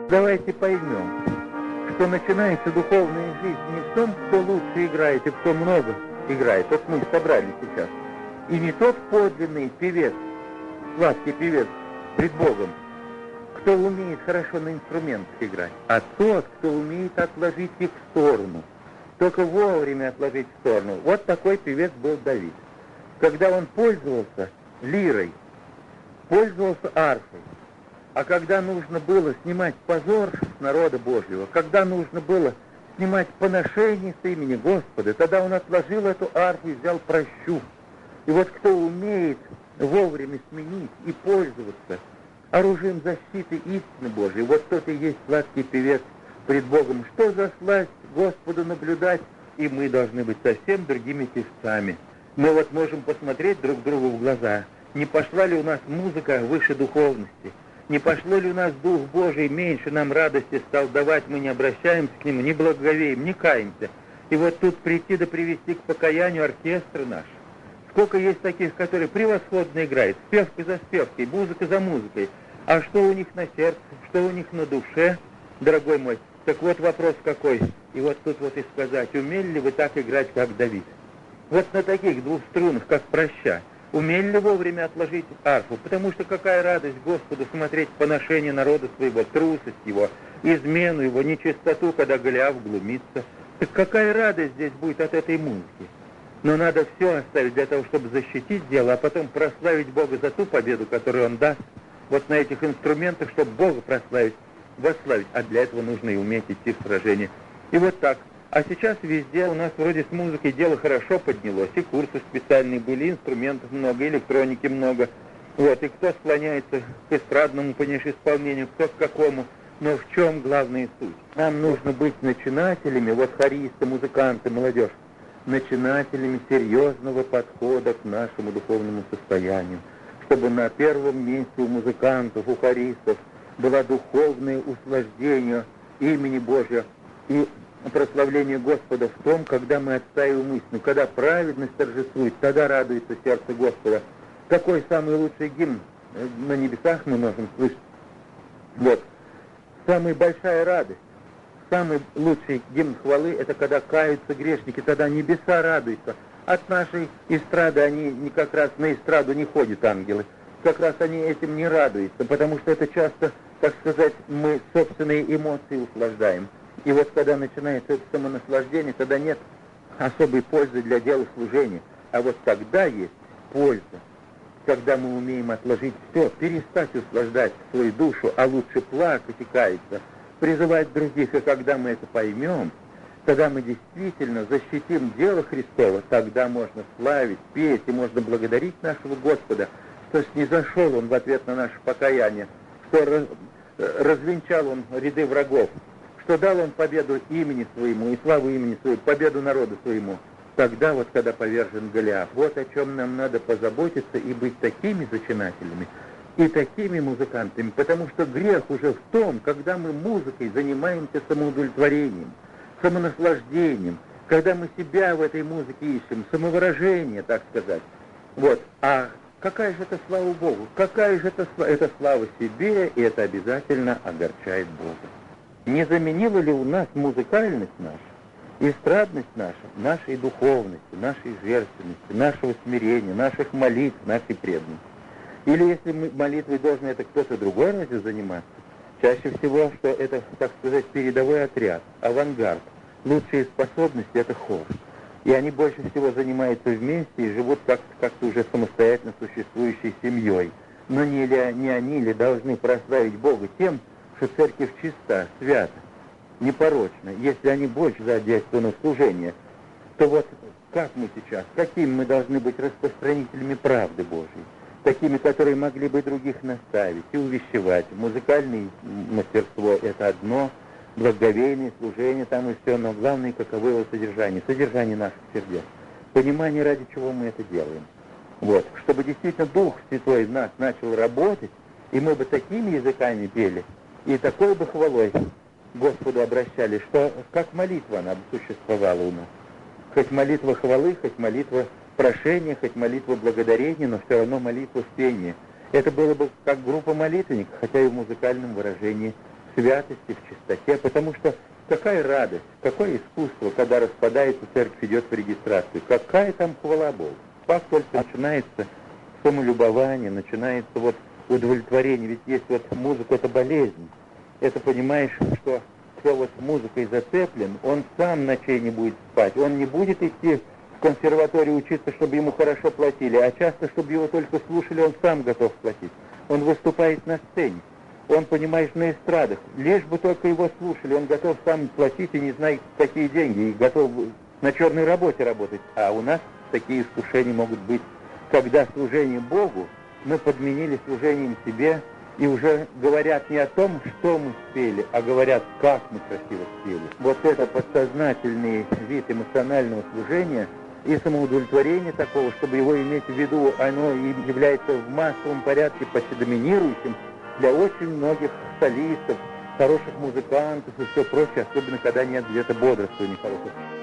Давайте поймем, что начинается духовная жизнь не в том, кто лучше играет и кто много играет. Вот мы собрались сейчас. И не тот подлинный певец, сладкий певец пред Богом, кто умеет хорошо на инструментах играть, а тот, кто умеет отложить их в сторону. Только вовремя отложить в сторону. Вот такой певец был Давид. Когда он пользовался лирой, пользовался арфой, а когда нужно было снимать позор народа Божьего, когда нужно было снимать поношение с имени Господа, тогда он отложил эту арфу и взял прощу. И вот кто умеет вовремя сменить и пользоваться оружием защиты истины Божией, вот тот и есть сладкий певец пред Богом. Что за сласть Господу наблюдать, и мы должны быть совсем другими певцами. Мы вот можем посмотреть друг другу в глаза, не пошла ли у нас музыка выше духовности, не пошло ли у нас Дух Божий меньше нам радости стал давать, мы не обращаемся к Нему, не благоговеем, не каемся. И вот тут прийти да привести к покаянию оркестр наш. Сколько есть таких, которые превосходно играют, спевка за спевкой, музыка за музыкой. А что у них на сердце, что у них на душе, дорогой мой? Так вот вопрос какой. И вот тут вот и сказать, умели ли вы так играть, как Давид? Вот на таких двух струнах, как проща. Умели ли вовремя отложить арфу? Потому что какая радость Господу смотреть поношение народа своего, трусость его, измену его, нечистоту, когда Голиаф глумится. Так какая радость здесь будет от этой музыки? Но надо все оставить для того, чтобы защитить дело, а потом прославить Бога за ту победу, которую Он даст. Вот на этих инструментах, чтобы Бога прославить, восславить. А для этого нужно и уметь идти в сражение. И вот так. А сейчас везде у нас вроде с музыкой дело хорошо поднялось. И курсы специальные были, инструментов много, электроники много. Вот, и кто склоняется к эстрадному, понимаешь, исполнению, кто к какому. Но в чем главная суть? Нам нужно быть начинателями, вот хористы, музыканты, молодежь, начинателями серьезного подхода к нашему духовному состоянию. Чтобы на первом месте у музыкантов, у хористов было духовное услаждение имени Божия и прославление Господа в том, когда мы отстаиваем истину, когда праведность торжествует, тогда радуется сердце Господа. Какой самый лучший гимн на небесах мы можем слышать? Вот. Самая большая радость, самый лучший гимн хвалы, это когда каются грешники, тогда небеса радуются. От нашей эстрады они как раз на эстраду не ходят ангелы. Как раз они этим не радуются, потому что это часто, так сказать, мы собственные эмоции услаждаем. И вот когда начинается это самонаслаждение, тогда нет особой пользы для дела служения. А вот тогда есть польза, когда мы умеем отложить все, перестать услаждать свою душу, а лучше плакать и каяться, призывать других. И когда мы это поймем, тогда мы действительно защитим дело Христово, тогда можно славить, петь, и можно благодарить нашего Господа, что снизошел Он в ответ на наше покаяние, что развенчал Он ряды врагов, что дал Он победу имени Своему и славу имени Своему, победу народу Своему. Тогда вот, когда повержен Голиаф, вот о чем нам надо позаботиться и быть такими зачинателями и такими музыкантами, потому что грех уже в том, когда мы музыкой занимаемся самоудовлетворением, самонаслаждением, когда мы себя в этой музыке ищем, самовыражение, так сказать. Вот. А какая же это слава Богу? Какая же это слава себе, и это обязательно огорчает Бога. Не заменила ли у нас музыкальность наша, эстрадность наша, нашей духовности, нашей жертвенности, нашего смирения, наших молитв, нашей преданности? Или если молитвой должен это кто-то другой разве заниматься? Чаще всего, что это, так сказать, передовой отряд, авангард. Лучшие способности — это хор. И они больше всего занимаются вместе и живут как-то уже самостоятельно существующей семьей. Но не они ли должны прославить Бога тем, что церковь чиста, свята, непорочна? Если они больше задействованы в служение, то вот как мы сейчас, какими мы должны быть распространителями правды Божьей? Такими, которые могли бы других наставить и увещевать. Музыкальное мастерство — это одно, благоговейное служение там и все, но главное, каково его содержание наших сердец. Понимание, ради чего мы это делаем. Вот. Чтобы действительно Дух Святой в нас начал работать, и мы бы такими языками пели, и такой бы хвалой Господу обращались, что как молитва она бы существовала у нас. Хоть молитва хвалы, хоть молитва прошения, хоть молитва благодарения, но все равно молитва в пении. Это было бы как группа молитвенников, хотя и в музыкальном выражении святости, в чистоте, потому что какая радость, какое искусство, когда распадается церковь, идет в регистрацию, какая там хвала Богу. Как только начинается самолюбование, начинается вот удовлетворение, ведь есть вот музыка, это болезнь, это понимаешь, что кто вот музыкой зацеплен, он сам ночей не будет спать, он не будет идти в консерваторию учиться, чтобы ему хорошо платили, а часто, чтобы его только слушали, он сам готов платить. Он выступает на сцене, он, понимаешь, на эстрадах, лишь бы только его слушали, он готов сам платить и не знает, какие деньги, и готов на черной работе работать. А у нас такие искушения могут быть, когда служение Богу мы подменили служением себе, и уже говорят не о том, что мы спели, а говорят, как мы красиво спели. Вот это подсознательный вид эмоционального служения и самоудовлетворение такого, чтобы его иметь в виду, оно и является в массовом порядке почти доминирующим для очень многих солистов, хороших музыкантов и все прочее, особенно когда нет где-то бодрствования хорошего.